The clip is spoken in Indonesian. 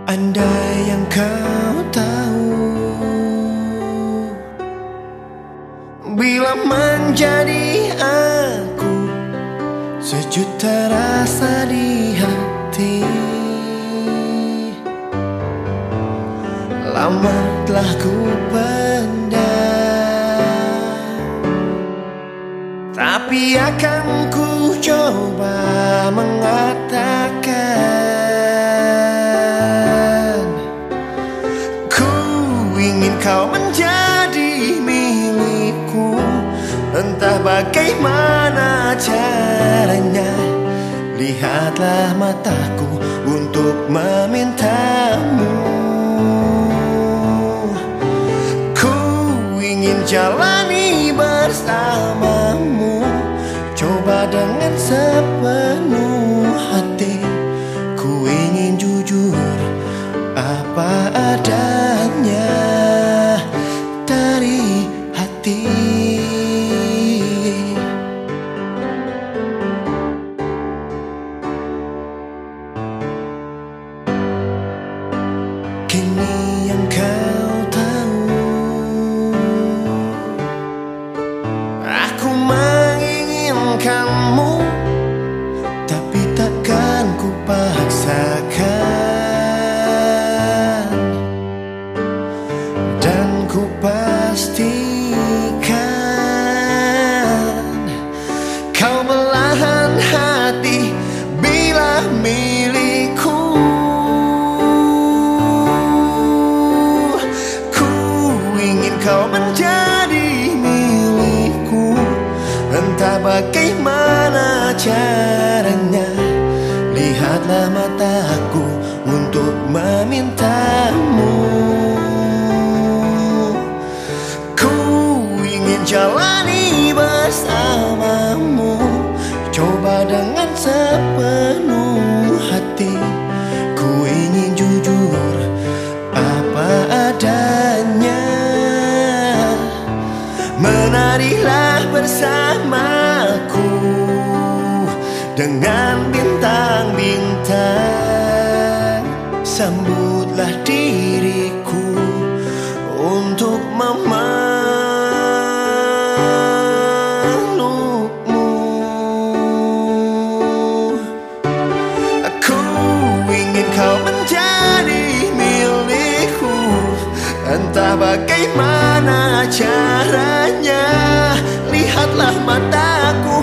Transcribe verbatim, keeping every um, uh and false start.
Andai yang kau tahu, bila menjadi aku, sejuta rasa di hati. Lama telah ku pendam, tapi akan ku coba mengatakan, ku ingin kau menjadi milikku. Entah bagaimana caranya, lihatlah mataku untuk memintamu. Ku ingin jalani bersamamu, coba dengan sepenuh hati. Ku ingin jujur apa adanya dari hati. Kini yang kau tahu, aku menginginkanmu, tapi takkan ku paksakan. Dan ku pastikan kau belahan hati bila milikku. Kau menjadi milikku, entah bagaimana caranya, lihatlah mataku untuk memintamu. Ku ingin jalani bersamamu, coba dengan sepenuh hati. Ku ingin jujur apa adanya. Menarilah bersamaku dengan bintang-bintang, sambutlah diriku untuk memelukmu. Aku ingin kau menjadi milikku, entah bagaimana caranya, lihatlah mataku